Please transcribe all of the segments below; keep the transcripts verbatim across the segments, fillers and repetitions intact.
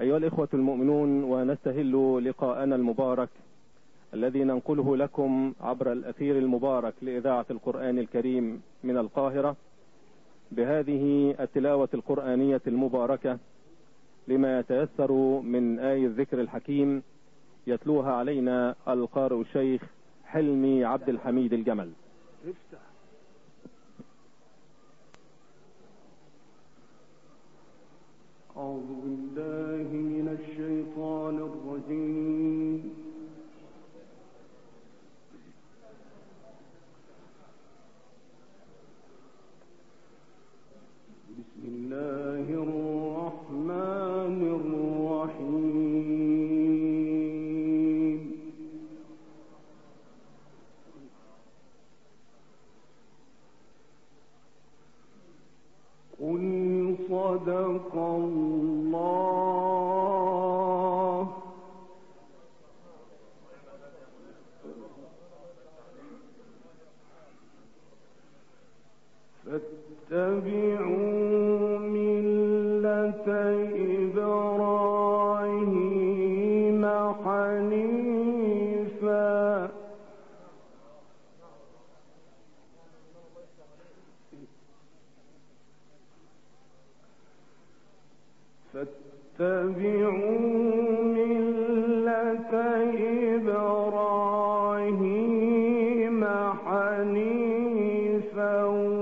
أيها الإخوة المؤمنون، ونستهل لقاءنا المبارك الذي ننقله لكم عبر الأثير المبارك لإذاعة القرآن الكريم من القاهرة بهذه التلاوة القرآنية المباركة لما يتيسر من آي الذكر الحكيم يتلوها علينا القارئ الشيخ حلمي عبد الحميد الجمل. افتح. أعوذ بالله من الشيطان الرجيم. بسم الله الرحمن الرحيم. قل صدق الله فاتبعوا ملة إبراهيم حنيفا فاتبعوا ملة إبراهيم حنيفا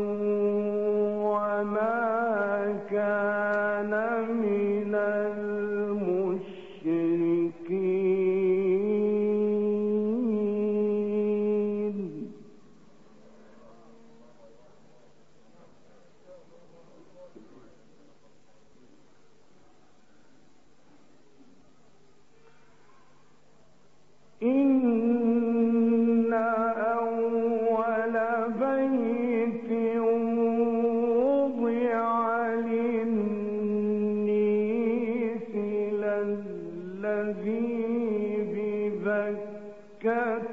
وما كان من المشركين. إن أول بيت وضع للناس للذي ببكة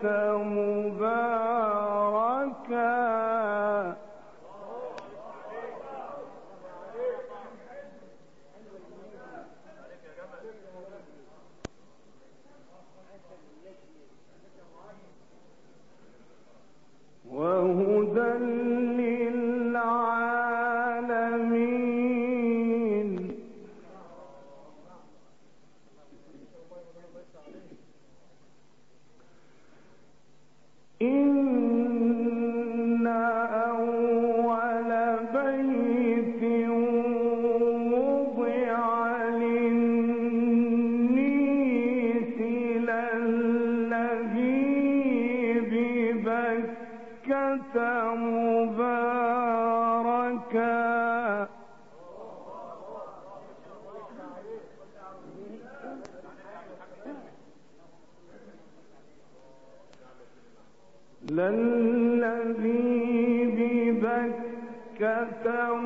مباركا وهدى للعالمين. إن أول بيت وضع للناس للذي ببكة مباركا للذي ببكة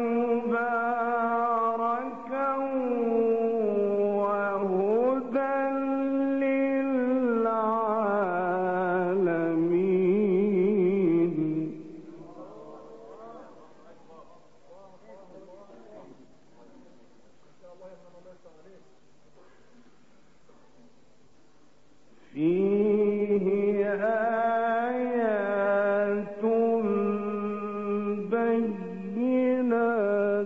مباركا وهدى للعالمين. فيه آيات بينات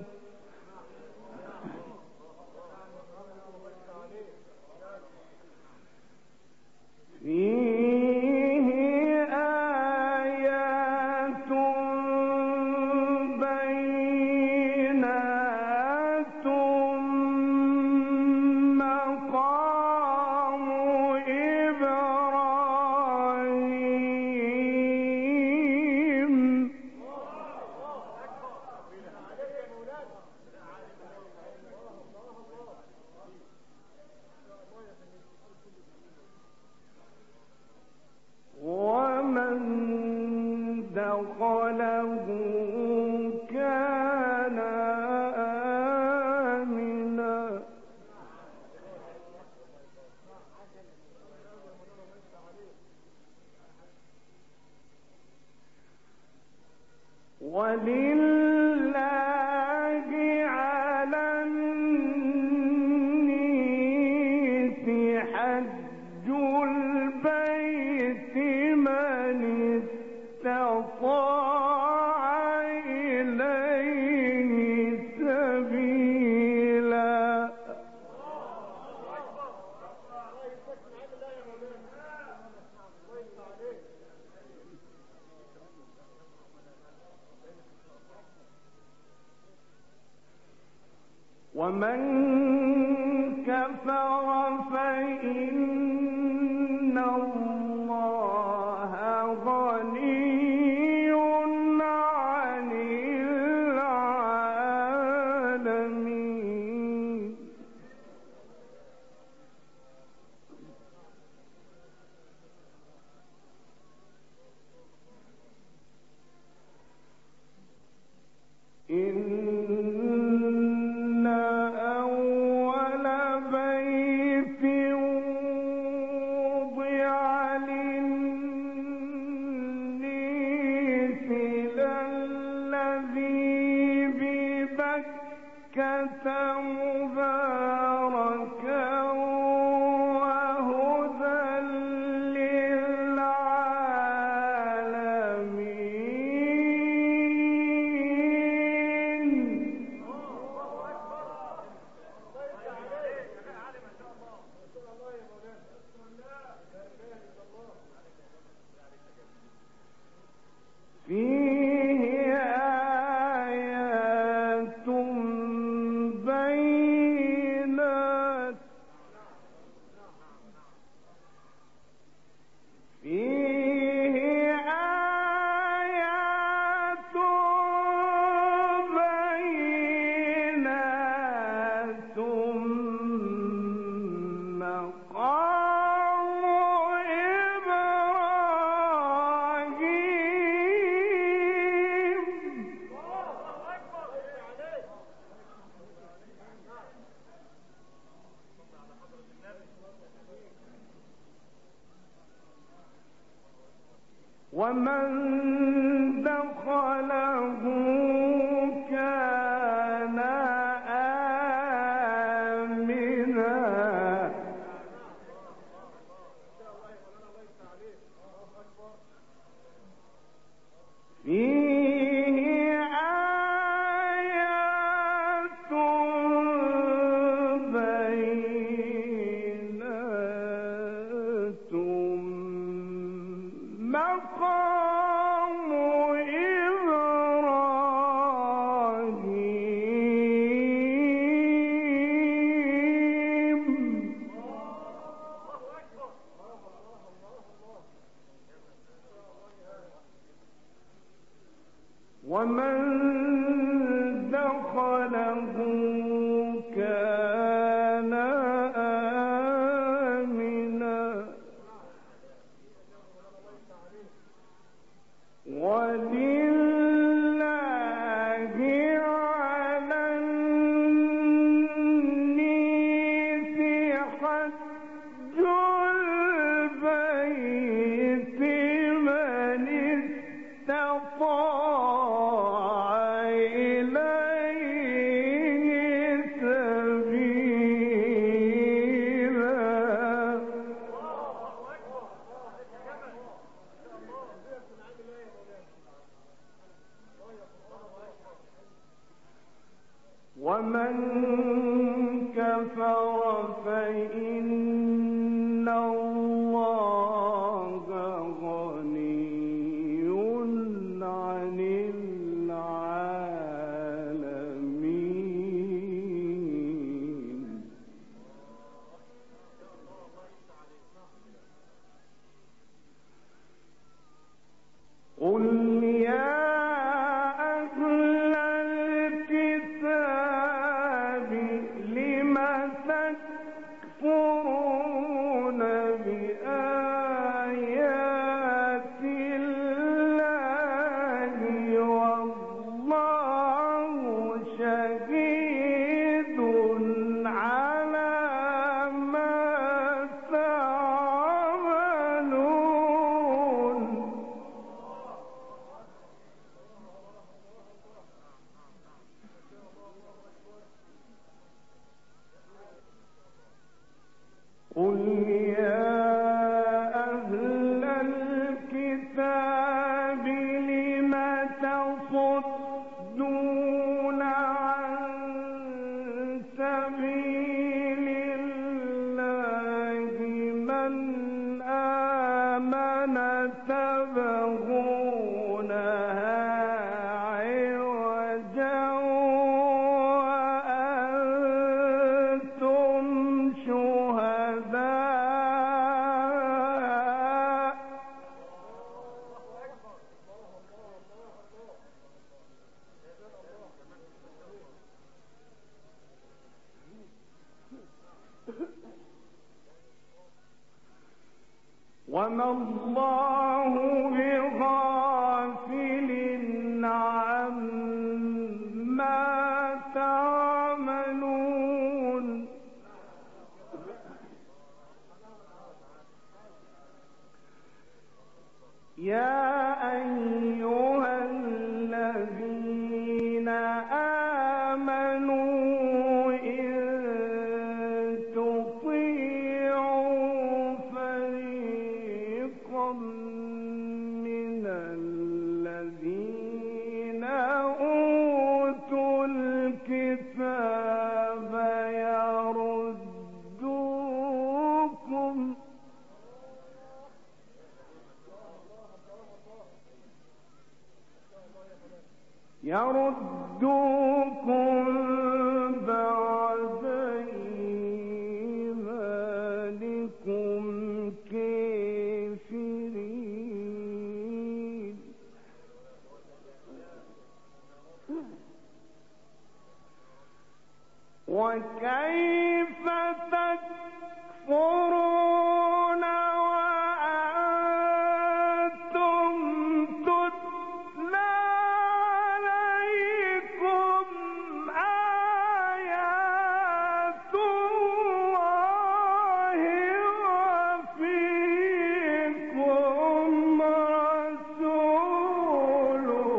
فيه آيات بينات مقام إبراهيم. ومن دخله كان آمنا. ولله على الناس كفر فإن الله غني عن العالمين. إن أول بيت وضع للناس للذي ببكة مباركا وهدى للعالمين. فيه آيات بينات فيه آيات بينات مقام إبراهيم. ومن دخله كان آمنا. فيه آيات بينات مقام إبراهيم. ومن دخله كان آمنا. ولله على الناس حج البيت من استطاع إليه سبيلا. ومن كفر فإن الله غني عن العالمين. قل يا أهل الكتاب لم تكفرون بآيات الله والله شهيد على ما تعملون. وما الله بغافل عما تعملون يا أيها الذين آمنوا إن تطيعوا فريقا من الذين أوتوا الكتاب يردوكم يردوكم بعد إيمانكم كافرين وكيف تكفرون وأنتم تتلى عليكم آيات الله وفيكم رسوله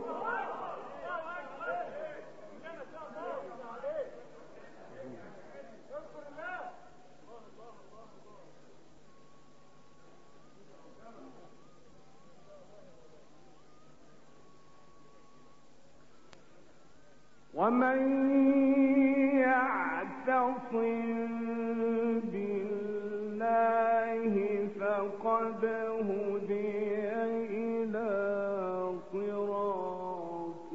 ومن يعتصم بالله فقد هدي إلى صراط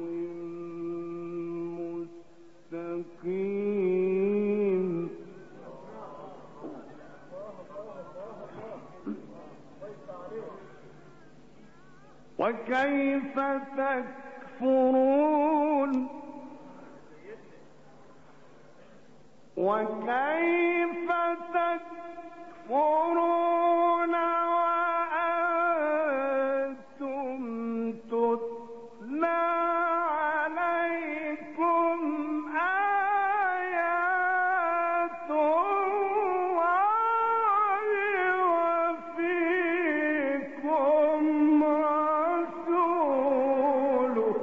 مستقيم وكيف تكفرون وكيف تكفرون وأنتم تتلى عليكم آيات الله وفيكم رسوله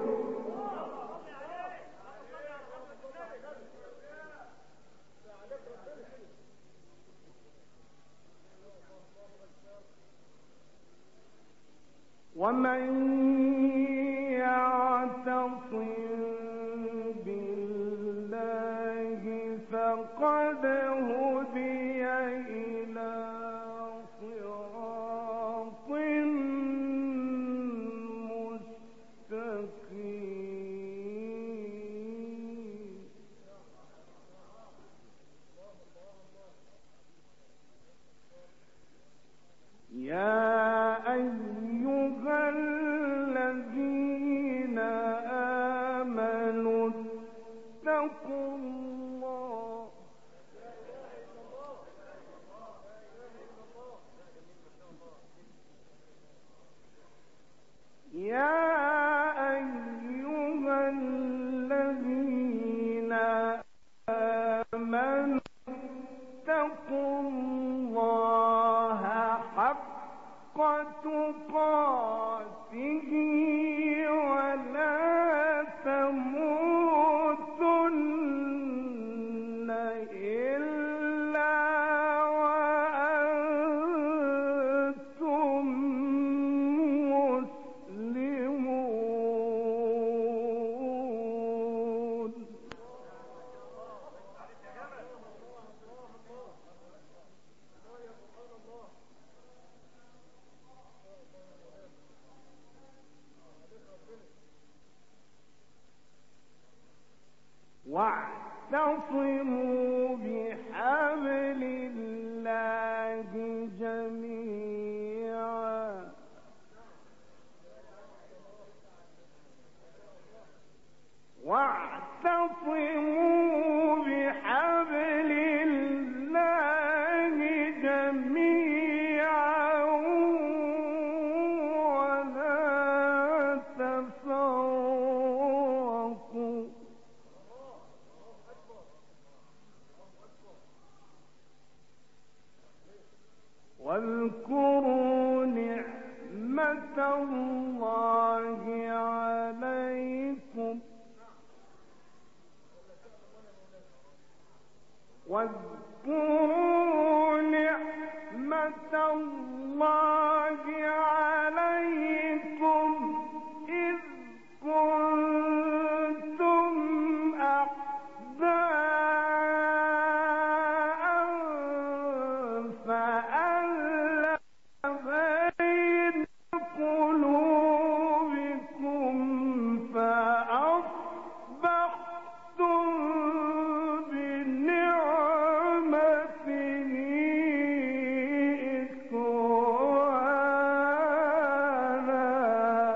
ومن يعتصم بالله فقد هدي إلى صراط مستقيم يا أيها الذين آمنوا اتقوا الله يا أيها الذين آمنوا اتقوا الله حق تقاته ولا تموتن إلا وأنتم مسلمون واعتصموا بحبل الله جميعا واعتصموا بحبل الله جميعا واذكروا نعمة الله عليكم واذكروا نعمة الله عليكم إذ كنتم أعداء فألف بين قلوبكم فأصبحتم بنعمته إخوانا.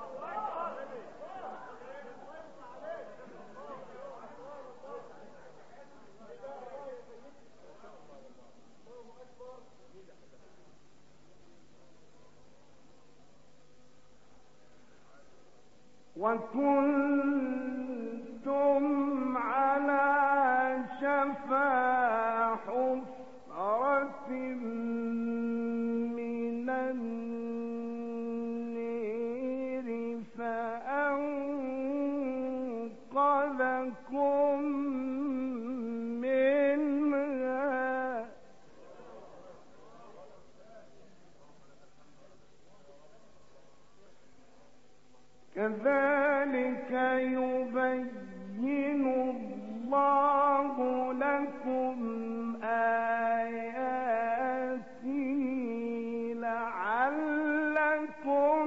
وكنتم على شفا حفرة من النير فأنقذكم منها كذلك يبين الله لكم آياته لعلكم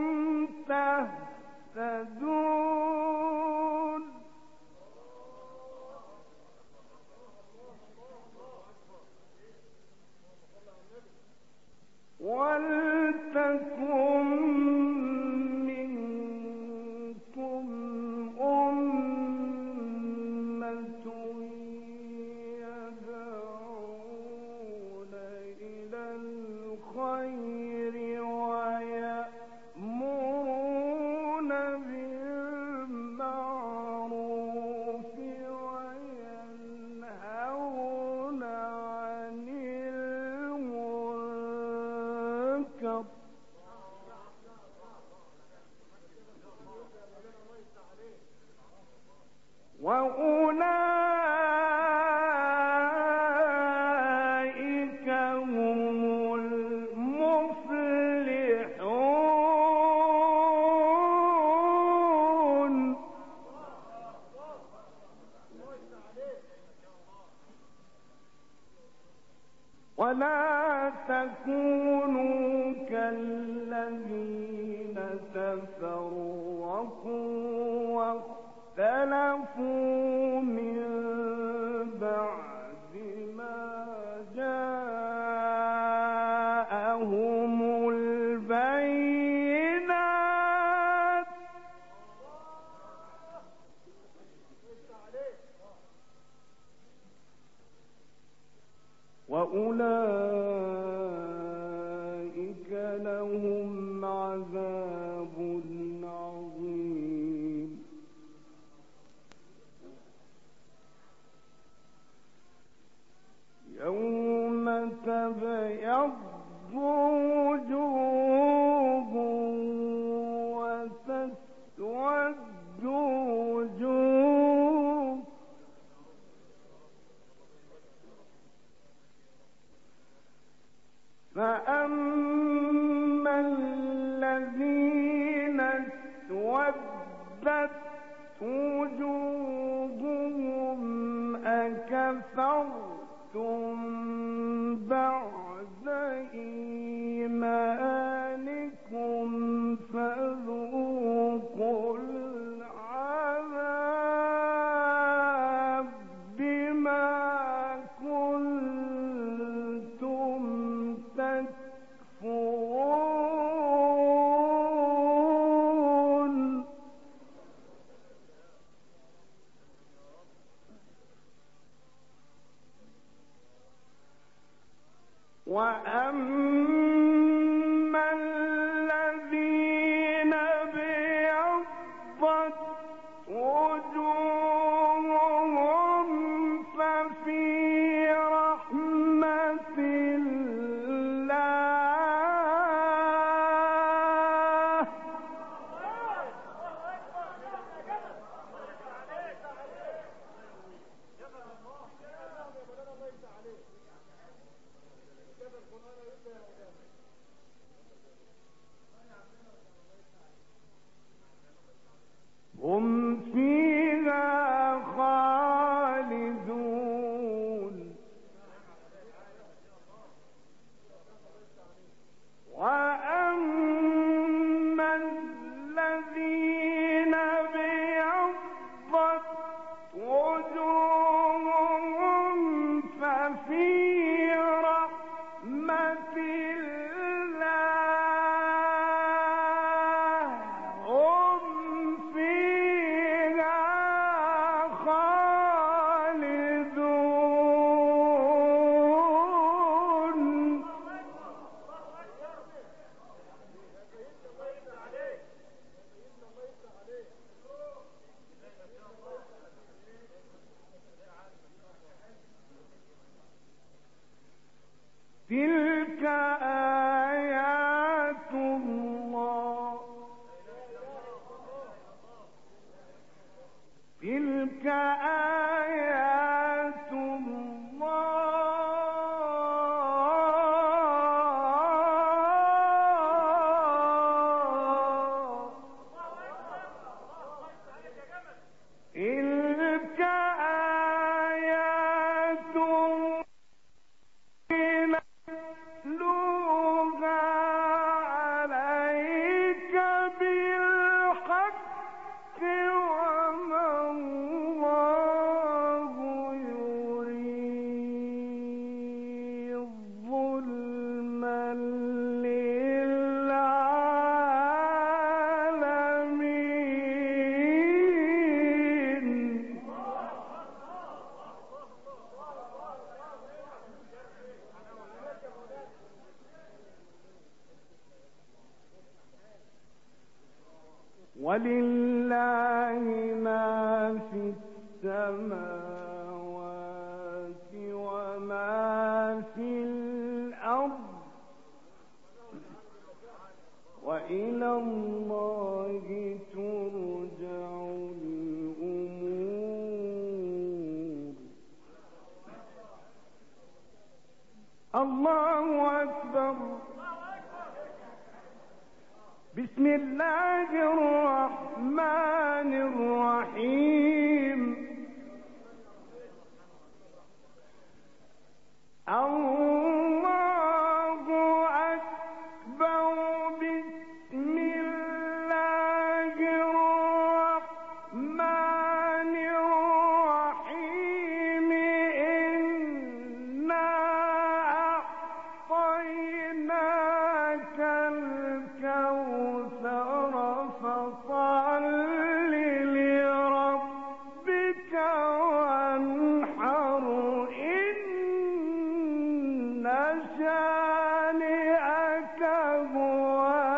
تهتدون. ولتكن منكم أمة يدعون إلى الخير ويأمرون بالمعروف وينهون عن المنكر وأولئك هم المفلحون. ولا تكونوا كالذين تفرقوا واختلفوا من بعد ما جاءهم البينات وأولئك لهم عذاب عظيم. يوم تبيض وجوه وتسود وجوه فأما الذين اسودت وجوههم أكفرتم بعد إيمانكم فذوقوا العذاب بما كنتم تكفرون. وأما الذين ابيضت وجوههم ففي رحمة الله تلك آيات الله تلك آيات الله تلك آيات نتلوها عليك بالحق وما الله يريد ظلما للعالمين ولله ما في السماوات وما في الأرض وإلى الله ترجع الأمور. الله أكبر. بسم الله الرحمن الرحيم. الله أكبر. بسم الله الرحمن الرحيم. إنا أعطيناك الكوثر فصل لربك وانحر إن شانئك هو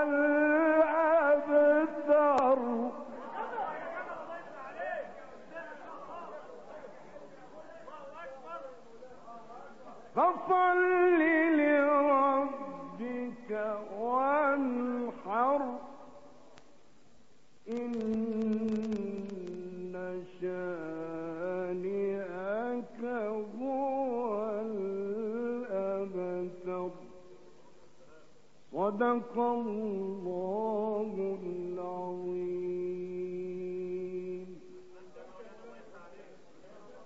الأبتر. فصل لربك وانحر إن شانئك هو الأبتر. صدق الله